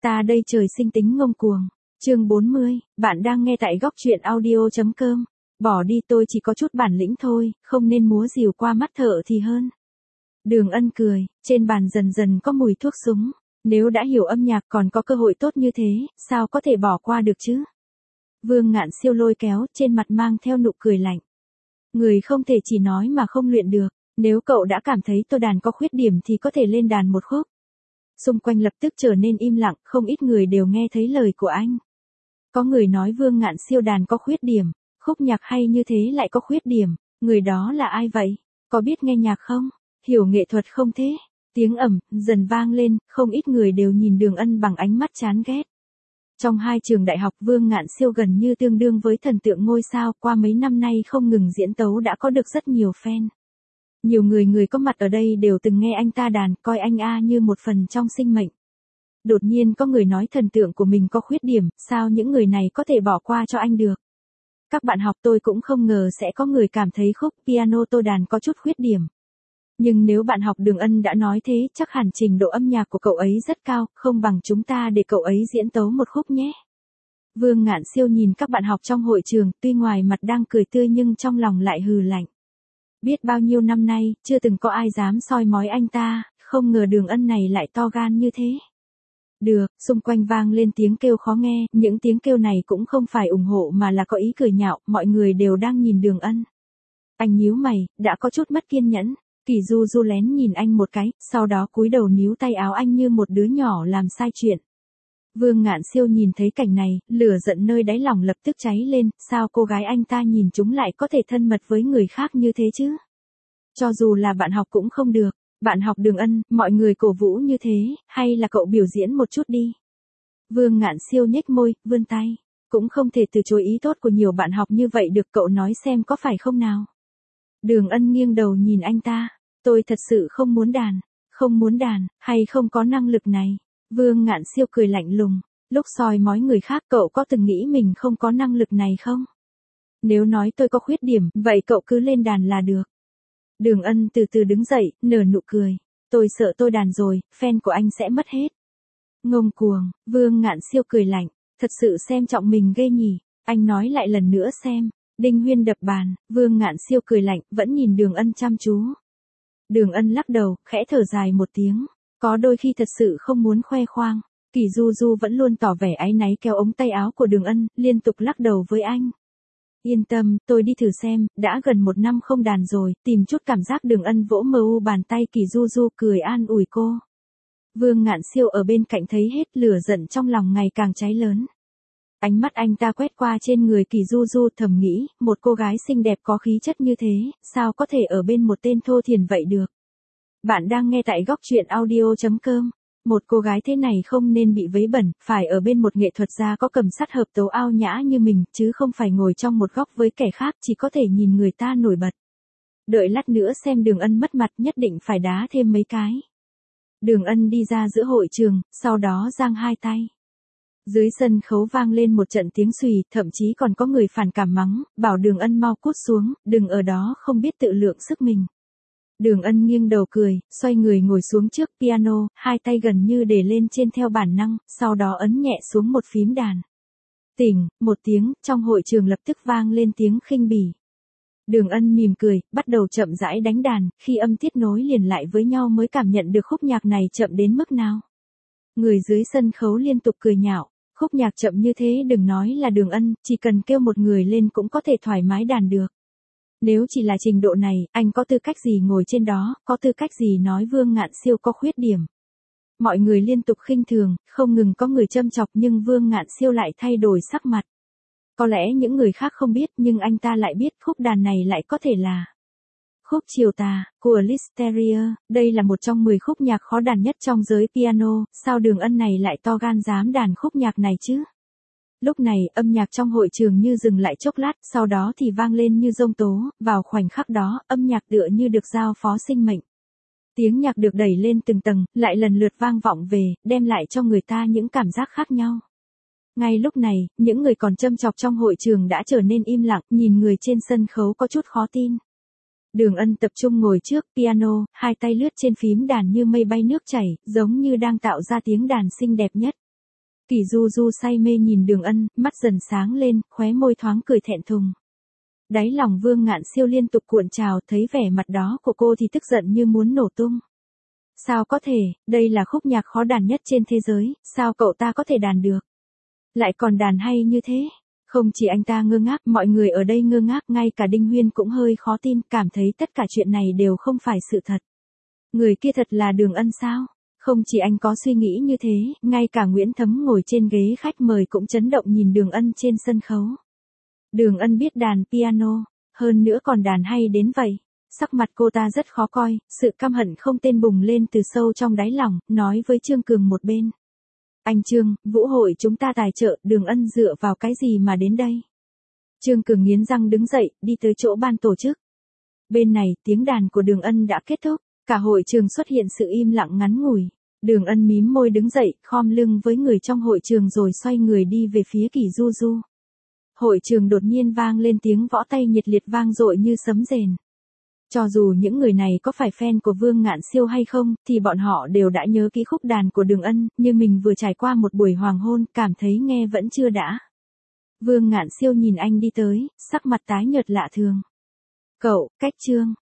Ta đây trời sinh tính ngông cuồng. Chương 40, bạn đang nghe tại góc truyện audio.com. Bỏ đi, tôi chỉ có chút bản lĩnh thôi, không nên múa rìu qua mắt thợ thì hơn. Đường Ân cười, trên bàn dần dần có mùi thuốc súng. Nếu đã hiểu âm nhạc còn có cơ hội tốt như thế, sao có thể bỏ qua được chứ? Vương Ngạn Siêu lôi kéo, trên mặt mang theo nụ cười lạnh. Người không thể chỉ nói mà không luyện được. Nếu cậu đã cảm thấy tôi đàn có khuyết điểm thì có thể lên đàn một khúc. Xung quanh lập tức trở nên im lặng, không ít người đều nghe thấy lời của anh. Có người nói Vương Ngạn Siêu đàn có khuyết điểm, khúc nhạc hay như thế lại có khuyết điểm, người đó là ai vậy? Có biết nghe nhạc không? Hiểu nghệ thuật không thế? Tiếng ầm dần vang lên, không ít người đều nhìn Đường Ân bằng ánh mắt chán ghét. Trong hai trường đại học, Vương Ngạn Siêu gần như tương đương với thần tượng ngôi sao, qua mấy năm nay không ngừng diễn tấu đã có được rất nhiều fan. Nhiều người có mặt ở đây đều từng nghe anh ta đàn, coi anh như một phần trong sinh mệnh. Đột nhiên có người nói thần tượng của mình có khuyết điểm, sao những người này có thể bỏ qua cho anh được? Các bạn học, tôi cũng không ngờ sẽ có người cảm thấy khúc piano tôi đàn có chút khuyết điểm. Nhưng nếu bạn học Đường Ân đã nói thế, chắc hẳn trình độ âm nhạc của cậu ấy rất cao, không bằng chúng ta để cậu ấy diễn tấu một khúc nhé. Vương Ngạn Siêu nhìn các bạn học trong hội trường, tuy ngoài mặt đang cười tươi nhưng trong lòng lại hừ lạnh. Biết bao nhiêu năm nay, chưa từng có ai dám soi mói anh ta, không ngờ Đường Ân này lại to gan như thế. Được, xung quanh vang lên tiếng kêu khó nghe, những tiếng kêu này cũng không phải ủng hộ mà là có ý cười nhạo, mọi người đều đang nhìn Đường Ân. Anh nhíu mày, đã có chút mất kiên nhẫn. Kỳ Du Du lén nhìn anh một cái, sau đó cúi đầu níu tay áo anh như một đứa nhỏ làm sai chuyện. Vương Ngạn Siêu nhìn thấy cảnh này, lửa giận nơi đáy lòng lập tức cháy lên, sao cô gái anh ta nhìn chúng lại có thể thân mật với người khác như thế chứ? Cho dù là bạn học cũng không được, bạn học Đường Ân, mọi người cổ vũ như thế, hay là cậu biểu diễn một chút đi. Vương Ngạn Siêu nhếch môi, vươn tay, cũng không thể từ chối ý tốt của nhiều bạn học như vậy được, cậu nói xem có phải không nào? Đường Ân nghiêng đầu nhìn anh ta, tôi thật sự không muốn đàn, hay không có năng lực này. Vương Ngạn Siêu cười lạnh lùng, lúc soi mói người khác cậu có từng nghĩ mình không có năng lực này không? Nếu nói tôi có khuyết điểm, vậy cậu cứ lên đàn là được. Đường Ân từ từ đứng dậy, nở nụ cười, tôi sợ tôi đàn rồi, fan của anh sẽ mất hết. Ngông cuồng, Vương Ngạn Siêu cười lạnh, thật sự xem trọng mình ghê nhỉ, anh nói lại lần nữa xem. Đinh Huyên đập bàn, Vương Ngạn Siêu cười lạnh, vẫn nhìn Đường Ân chăm chú. Đường Ân lắc đầu, khẽ thở dài một tiếng, có đôi khi thật sự không muốn khoe khoang. Kỳ Du Du vẫn luôn tỏ vẻ áy náy kéo ống tay áo của Đường Ân, liên tục lắc đầu với anh. Yên tâm, tôi đi thử xem, đã gần 1 năm không đàn rồi, tìm chút cảm giác. Đường Ân vỗ mờ bàn tay Kỳ Du Du, cười an ủi cô. Vương Ngạn Siêu ở bên cạnh thấy hết, lửa giận trong lòng ngày càng cháy lớn. Ánh mắt anh ta quét qua trên người Kỳ Du Du, thầm nghĩ, một cô gái xinh đẹp có khí chất như thế, sao có thể ở bên một tên thô thiển vậy được. Bạn đang nghe tại góc truyện audio.com. Một cô gái thế này không nên bị vấy bẩn, phải ở bên một nghệ thuật gia có cầm sắt hợp tấu ao nhã như mình, chứ không phải ngồi trong một góc với kẻ khác chỉ có thể nhìn người ta nổi bật. Đợi lát nữa xem Đường Ân mất mặt nhất định phải đá thêm mấy cái. Đường Ân đi ra giữa hội trường, sau đó giang hai tay. Dưới sân khấu vang lên một trận tiếng xùy, thậm chí còn có người phản cảm mắng, bảo Đường Ân mau cút xuống, đừng ở đó không biết tự lượng sức mình. Đường Ân nghiêng đầu cười, xoay người ngồi xuống trước piano, hai tay gần như để lên trên theo bản năng, sau đó ấn nhẹ xuống một phím đàn. Tỉnh, một tiếng, trong hội trường lập tức vang lên tiếng khinh bỉ. Đường Ân mỉm cười, bắt đầu chậm rãi đánh đàn, khi âm tiết nối liền lại với nhau mới cảm nhận được khúc nhạc này chậm đến mức nào. Người dưới sân khấu liên tục cười nhạo. Khúc nhạc chậm như thế đừng nói là Đường Ân, chỉ cần kêu một người lên cũng có thể thoải mái đàn được. Nếu chỉ là trình độ này, anh có tư cách gì ngồi trên đó, có tư cách gì nói Vương Ngạn Siêu có khuyết điểm. Mọi người liên tục khinh thường, không ngừng có người châm chọc nhưng Vương Ngạn Siêu lại thay đổi sắc mặt. Có lẽ những người khác không biết nhưng anh ta lại biết khúc đàn này lại có thể là khúc Chiều Tà, của Listeria, đây là một trong 10 khúc nhạc khó đàn nhất trong giới piano, sao Đường Ân này lại to gan dám đàn khúc nhạc này chứ? Lúc này, âm nhạc trong hội trường như dừng lại chốc lát, sau đó thì vang lên như giông tố, vào khoảnh khắc đó, âm nhạc tựa như được giao phó sinh mệnh. Tiếng nhạc được đẩy lên từng tầng, lại lần lượt vang vọng về, đem lại cho người ta những cảm giác khác nhau. Ngay lúc này, những người còn châm chọc trong hội trường đã trở nên im lặng, nhìn người trên sân khấu có chút khó tin. Đường Ân tập trung ngồi trước piano, hai tay lướt trên phím đàn như mây bay nước chảy, giống như đang tạo ra tiếng đàn xinh đẹp nhất. Kỷ Du Du say mê nhìn Đường Ân, mắt dần sáng lên, khóe môi thoáng cười thẹn thùng. Đáy lòng Vương Ngạn Siêu liên tục cuộn trào, thấy vẻ mặt đó của cô thì tức giận như muốn nổ tung. Sao có thể, đây là khúc nhạc khó đàn nhất trên thế giới, sao cậu ta có thể đàn được? Lại còn đàn hay như thế. Không chỉ anh ta ngơ ngác, mọi người ở đây ngơ ngác, ngay cả Đinh Huyên cũng hơi khó tin, cảm thấy tất cả chuyện này đều không phải sự thật. Người kia thật là Đường Ân sao? Không chỉ anh có suy nghĩ như thế, ngay cả Nguyễn Thấm ngồi trên ghế khách mời cũng chấn động nhìn Đường Ân trên sân khấu. Đường Ân biết đàn piano, hơn nữa còn đàn hay đến vậy. Sắc mặt cô ta rất khó coi, sự căm hận không tên bùng lên từ sâu trong đáy lòng, nói với Trương Cường một bên. Anh Trương, vũ hội chúng ta tài trợ, Đường Ân dựa vào cái gì mà đến đây? Trương Cường nghiến răng đứng dậy, đi tới chỗ ban tổ chức. Bên này, tiếng đàn của Đường Ân đã kết thúc, cả hội trường xuất hiện sự im lặng ngắn ngủi. Đường Ân mím môi đứng dậy, khom lưng với người trong hội trường rồi xoay người đi về phía Kỷ Du Du. Hội trường đột nhiên vang lên tiếng võ tay nhiệt liệt vang dội như sấm rền. Cho dù những người này có phải fan của Vương Ngạn Siêu hay không, thì bọn họ đều đã nhớ kỹ khúc đàn của Đường Ân, như mình vừa trải qua một buổi hoàng hôn, cảm thấy nghe vẫn chưa đã. Vương Ngạn Siêu nhìn anh đi tới, sắc mặt tái nhợt lạ thường. Cậu, cách Trương.